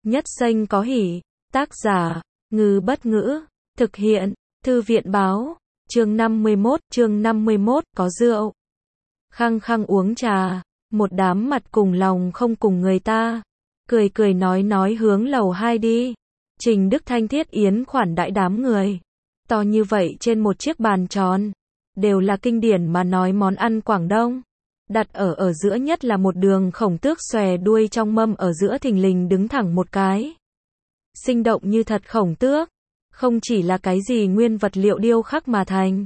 Nhất xanh có hỉ. Tác giả, Ngư Bất Ngữ. Thực hiện, Thư viện Báo. Chương 51, có rượu. Khăng khăng uống trà. Một đám mặt cùng lòng không cùng người ta. Cười cười nói hướng lầu 2 đi. Trình Đức Thanh Thiết Yến khoản đãi đám người. To như vậy trên một chiếc bàn tròn. Đều là kinh điển mà nói món ăn Quảng Đông. Đặt ở giữa nhất là một đường khổng tước xòe đuôi trong mâm, ở giữa thình lình đứng thẳng một cái. Sinh động như thật khổng tước. Không chỉ là cái gì nguyên vật liệu điêu khắc mà thành.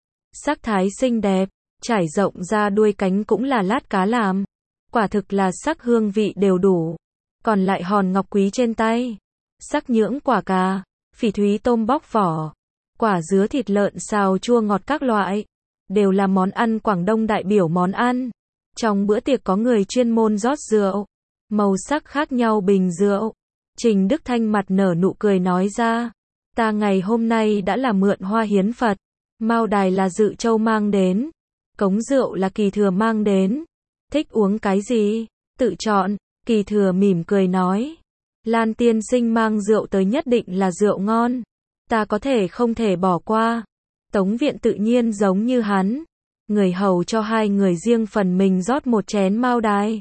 Sắc thái xinh đẹp, trải rộng ra đuôi cánh cũng là lát cá làm. Quả thực là sắc hương vị đều đủ. Còn lại hòn ngọc quý trên tay. Sắc nhưỡng quả cà, phỉ thúy tôm bóc vỏ. Quả dứa thịt lợn xào chua ngọt các loại. Đều là món ăn Quảng Đông đại biểu món ăn. Trong bữa tiệc có người chuyên môn rót rượu. Màu sắc khác nhau bình rượu. Trình Đức Thanh mặt nở nụ cười nói ra. Ta ngày hôm nay đã là mượn hoa hiến Phật. Mao đài là Dự Châu mang đến. Cống rượu là Kỳ Thừa mang đến. Thích uống cái gì? Tự chọn. Kỳ Thừa mỉm cười nói. Lan tiên sinh mang rượu tới nhất định là rượu ngon. Ta có thể không thể bỏ qua. Tống Viện tự nhiên giống như hắn. Người hầu cho hai người riêng phần mình rót một chén mao đài.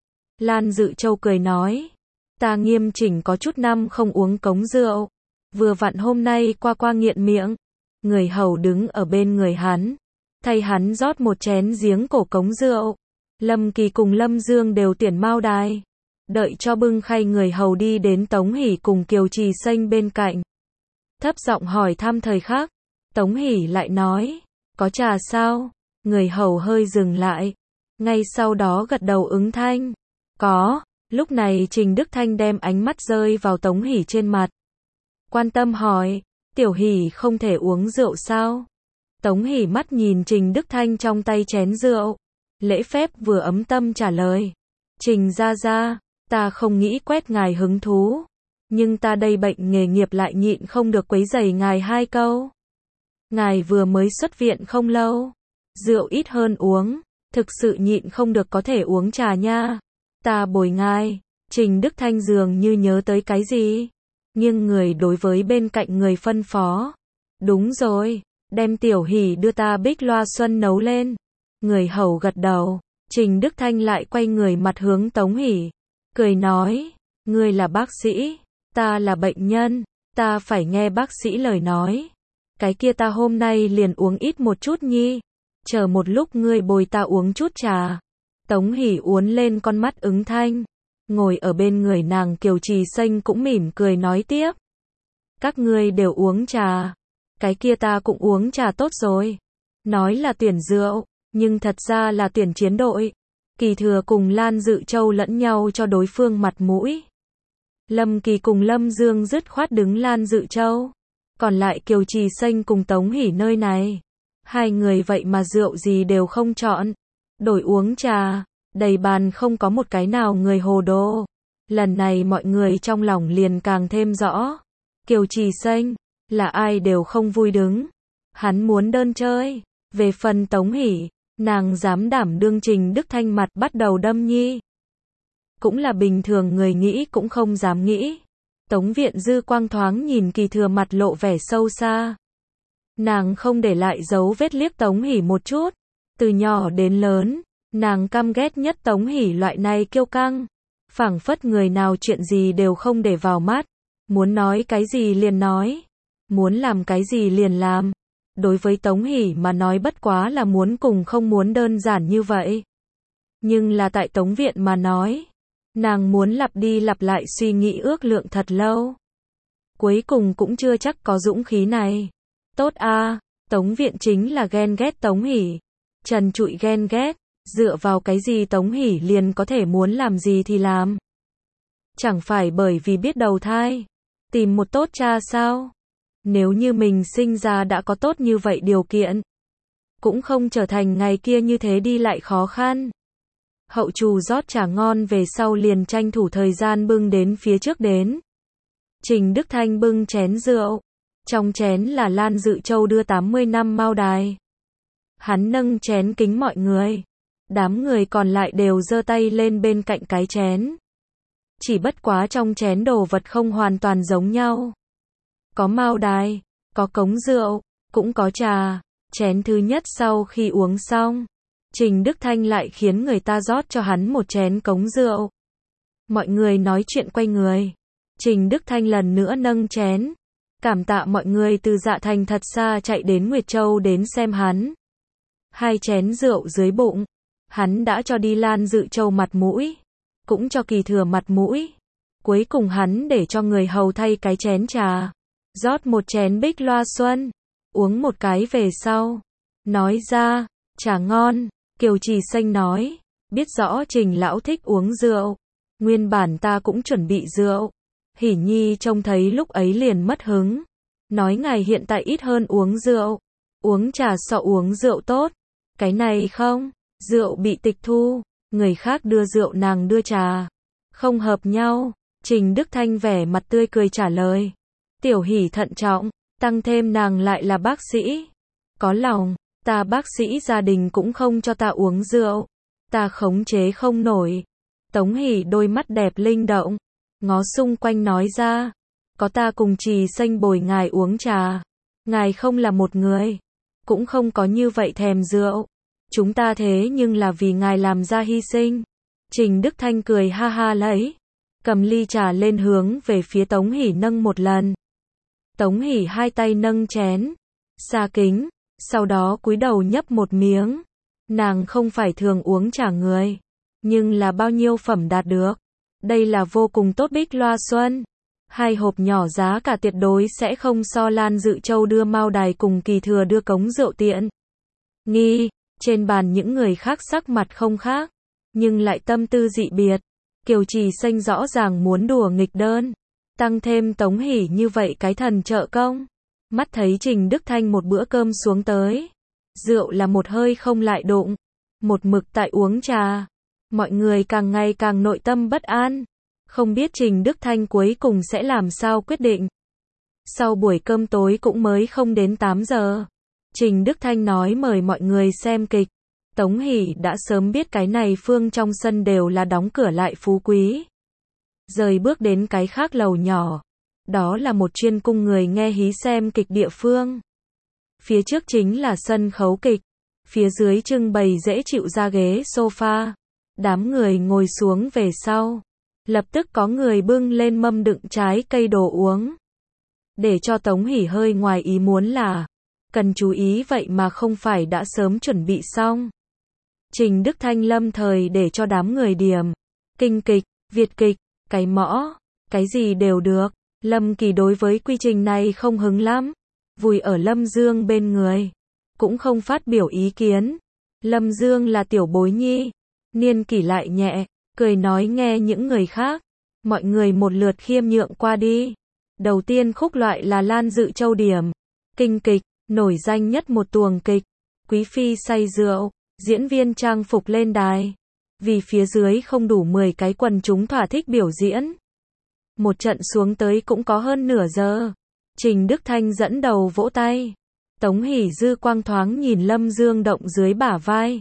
Lan Dự Châu cười nói. Ta nghiêm chỉnh có chút năm không uống cống rượu. Vừa vặn hôm nay qua nghiện miệng. Người hầu đứng ở bên người hắn. Thay hắn rót một chén giếng cổ cống rượu. Lâm Kỳ cùng Lâm Dương đều tuyển mao đài. Đợi cho bưng khay, người hầu đi đến Tống Hỷ cùng Kiều Trì Xanh bên cạnh. Thấp giọng hỏi thăm thời khắc. Tống Hỷ lại nói. Có trà sao? Người hầu hơi dừng lại. Ngay sau đó gật đầu ứng thanh. Có. Lúc này Trình Đức Thanh đem ánh mắt rơi vào Tống Hỷ trên mặt. Quan tâm hỏi. Tiểu Hỷ không thể uống rượu sao? Tống Hỷ mắt nhìn Trình Đức Thanh trong tay chén rượu. Lễ phép vừa ấm tâm trả lời. Trình gia gia, ta không nghĩ quét ngài hứng thú. Nhưng ta đây bệnh nghề nghiệp lại nhịn không được quấy rầy ngài hai câu. Ngài vừa mới xuất viện không lâu. Rượu ít hơn uống. Thực sự nhịn không được có thể uống trà nha. Ta bồi ngài. Trình Đức Thanh dường như nhớ tới cái gì. Nhưng người đối với bên cạnh người phân phó. Đúng rồi. Đem Tiểu Hỷ đưa ta bích loa xuân nấu lên. Người hầu gật đầu. Trình Đức Thanh lại quay người mặt hướng Tống Hỷ. Cười nói. Ngươi là bác sĩ. Ta là bệnh nhân. Ta phải nghe bác sĩ lời nói. Cái kia ta hôm nay liền uống ít một chút nhi. Chờ một lúc ngươi bồi ta uống chút trà. Tống Hỷ uốn lên con mắt ứng thanh. Ngồi ở bên người nàng Kiều Trì Xanh cũng mỉm cười nói tiếp. Các ngươi đều uống trà. Cái kia ta cũng uống trà tốt rồi. Nói là tuyển rượu, nhưng thật ra là tuyển chiến đội. Kỳ Thừa cùng Lan Dự Châu lẫn nhau cho đối phương mặt mũi. Lâm Kỳ cùng Lâm Dương dứt khoát đứng Lan Dự Châu. Còn lại Kiều Trì Xanh cùng Tống Hỷ nơi này. Hai người vậy mà rượu gì đều không chọn. Đổi uống trà. Đầy bàn không có một cái nào người hồ đồ. Lần này mọi người trong lòng liền càng thêm rõ. Kiều Trì Xanh, là ai đều không vui đứng. Hắn muốn đơn chơi. Về phần Tống Hỷ, nàng dám đảm đương Trình Đức Thanh mặt bắt đầu đâm nhi. Cũng là bình thường người nghĩ cũng không dám nghĩ. Tống Viện dư quang thoáng nhìn Kỳ Thừa mặt lộ vẻ sâu xa. Nàng không để lại dấu vết liếc Tống Hỷ một chút. Từ nhỏ đến lớn, nàng căm ghét nhất Tống Hỷ loại này kiêu căng. Phảng phất người nào chuyện gì đều không để vào mắt. Muốn nói cái gì liền nói. Muốn làm cái gì liền làm. Đối với Tống Hỷ mà nói bất quá là muốn cùng không muốn đơn giản như vậy. Nhưng là tại Tống Viện mà nói. Nàng muốn lặp đi lặp lại suy nghĩ ước lượng thật lâu. Cuối cùng cũng chưa chắc có dũng khí này. Tốt a, Tống Viện chính là ghen ghét Tống Hỷ. Trần trụi ghen ghét. Dựa vào cái gì Tống Hỷ liền có thể muốn làm gì thì làm. Chẳng phải bởi vì biết đầu thai. Tìm một tốt cha sao? Nếu như mình sinh ra đã có tốt như vậy điều kiện. Cũng không trở thành ngày kia như thế đi lại khó khăn. Hậu trù rót trà ngon về sau liền tranh thủ thời gian bưng đến phía trước đến. Trình Đức Thanh bưng chén rượu. Trong chén là Lan Dự Châu đưa 80 năm mao đài. Hắn nâng chén kính mọi người. Đám người còn lại đều giơ tay lên bên cạnh cái chén. chỉ bất quá trong chén đồ vật không hoàn toàn giống nhau. Có mao đài, có cống rượu, cũng có trà. Chén thứ nhất sau khi uống xong, Trình Đức Thanh lại khiến người ta rót cho hắn một chén cống rượu. Mọi người nói chuyện quay người. Trình Đức Thanh lần nữa nâng chén. Cảm tạ mọi người từ Dạ Thành thật xa chạy đến Nguyệt Châu đến xem hắn. 2 chén rượu dưới bụng. Hắn đã cho đi Lan Dự Châu mặt mũi. Cũng cho Kỳ Thừa mặt mũi. Cuối cùng hắn để cho người hầu thay cái chén trà. Rót một chén Bích Loa Xuân. Uống một cái về sau. Nói ra, trà ngon. Kiều Trì Xanh nói. Biết rõ Trình lão thích uống rượu. Nguyên bản ta cũng chuẩn bị rượu. Hỉ Nhi trông thấy lúc ấy liền mất hứng. Nói ngài hiện tại ít hơn uống rượu. Uống trà so uống rượu tốt. Cái này không. Rượu bị tịch thu. Người khác đưa rượu nàng đưa trà. Không hợp nhau. Trình Đức Thanh vẻ mặt tươi cười trả lời. Tiểu Hỉ thận trọng. Tăng thêm nàng lại là bác sĩ. Có lòng. Ta bác sĩ gia đình cũng không cho ta uống rượu. Ta khống chế không nổi. Tống Hỉ đôi mắt đẹp linh động. Ngó xung quanh nói ra. Có ta cùng Trì Xanh bồi ngài uống trà. Ngài không là một người. Cũng không có như vậy thèm rượu. Chúng ta thế nhưng là vì ngài làm ra hy sinh. Trình Đức Thanh cười ha ha lấy. Cầm ly trà lên hướng về phía Tống Hỉ nâng một lần. Tống Hỉ 2 tay nâng chén. Xa kính. Sau đó cúi đầu nhấp một miếng. Nàng không phải thường uống trà người. Nhưng là bao nhiêu phẩm đạt được. Đây là vô cùng tốt Bích Loa Xuân. 2 hộp nhỏ giá cả tuyệt đối sẽ không so Lan Dự Châu đưa mao đài cùng Kỳ Thừa đưa cống rượu tiện. Nghi, trên bàn những người khác sắc mặt không khác. Nhưng lại tâm tư dị biệt. Kiều Trì Xanh rõ ràng muốn đùa nghịch đơn. Tăng thêm Tống Hỉ như vậy cái thần trợ công. Mắt thấy Trình Đức Thanh một bữa cơm xuống tới. Rượu là một hơi không lại đụng. Một mực tại uống trà. Mọi người càng ngày càng nội tâm bất an. Không biết Trình Đức Thanh cuối cùng sẽ làm sao quyết định. Sau buổi cơm tối cũng mới không đến 8 giờ. Trình Đức Thanh nói mời mọi người xem kịch. Tống Hỉ đã sớm biết cái này phương trong sân đều là đóng cửa lại phú quý. Rời bước đến cái khác lầu nhỏ. Đó là một chuyên cung người nghe hí xem kịch địa phương. Phía trước chính là sân khấu kịch. Phía dưới trưng bày dễ chịu ra ghế sofa. Đám người ngồi xuống về sau. Lập tức có người bưng lên mâm đựng trái cây đồ uống. Để cho Tống Hỉ hơi ngoài ý muốn là. Cần chú ý vậy mà không phải đã sớm chuẩn bị xong. Trình Đức Thanh lâm thời để cho đám người điểm. Kinh kịch, Việt kịch, cái mõ, cái gì đều được. Lâm Kỳ đối với quy trình này không hứng lắm. Vùi ở Lâm Dương bên người. Cũng không phát biểu ý kiến. Lâm Dương là tiểu bối nhi. Niên kỷ lại nhẹ. Cười nói nghe những người khác. Mọi người một lượt khiêm nhượng qua đi. Đầu tiên khúc loại là Lan Dự Châu điểm. Kinh kịch, nổi danh nhất một tuồng kịch. Quý phi say rượu. Diễn viên trang phục lên đài. Vì phía dưới không đủ 10 cái quần chúng thỏa thích biểu diễn. Một trận xuống tới cũng có hơn nửa giờ. Trình Đức Thanh dẫn đầu vỗ tay. Tống Hỉ dư quang thoáng nhìn Lâm Dương động dưới bả vai.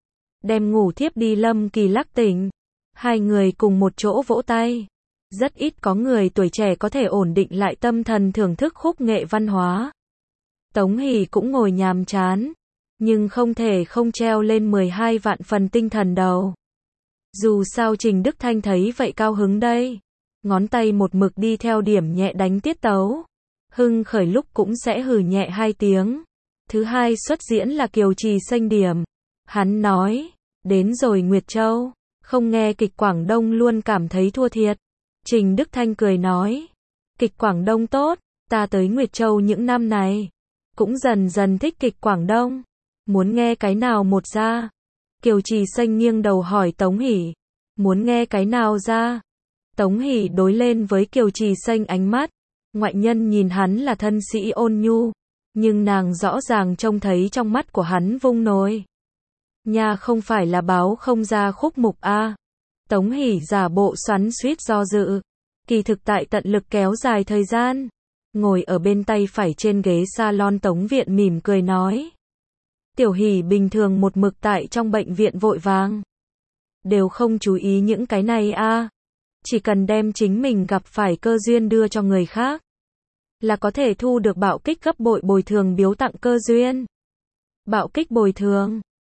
Đem ngủ thiếp đi Lâm Kỳ lắc tỉnh. 2 người cùng một chỗ vỗ tay. Rất ít có người tuổi trẻ có thể ổn định lại tâm thần thưởng thức khúc nghệ văn hóa. Tống Hỉ cũng ngồi nhàm chán. Nhưng không thể không treo lên 12 vạn phần tinh thần đầu. Dù sao Trình Đức Thanh thấy vậy cao hứng đây. Ngón tay một mực đi theo điểm nhẹ đánh tiết tấu. Hưng khởi lúc cũng sẽ hừ nhẹ 2 tiếng. Thứ hai xuất diễn là Kiều Trì Xanh điểm. Hắn nói, đến rồi Nguyệt Châu, không nghe kịch Quảng Đông luôn cảm thấy thua thiệt. Trình Đức Thanh cười nói, kịch Quảng Đông tốt, ta tới Nguyệt Châu những năm này, cũng dần dần thích kịch Quảng Đông. Muốn nghe cái nào một ra? Kiều Trì Xanh nghiêng đầu hỏi Tống Hỉ, muốn nghe cái nào ra? Tống Hỉ đối lên với Kiều Trì Xanh ánh mắt. Ngoại nhân nhìn hắn là thân sĩ ôn nhu, nhưng nàng rõ ràng trông thấy trong mắt của hắn vung nồi. Nhà không phải là báo không ra khúc mục a. Tống Hỉ giả bộ xoắn xuýt do dự. Kỳ thực tại tận lực kéo dài thời gian. Ngồi ở bên tay phải trên ghế salon Tống Viện mỉm cười nói. Tiểu Hỉ bình thường một mực tại trong bệnh viện vội vàng. Đều không chú ý những cái này a. Chỉ cần đem chính mình gặp phải cơ duyên đưa cho người khác, là có thể thu được bạo kích gấp bội bồi thường biếu tặng cơ duyên. Bạo kích bồi thường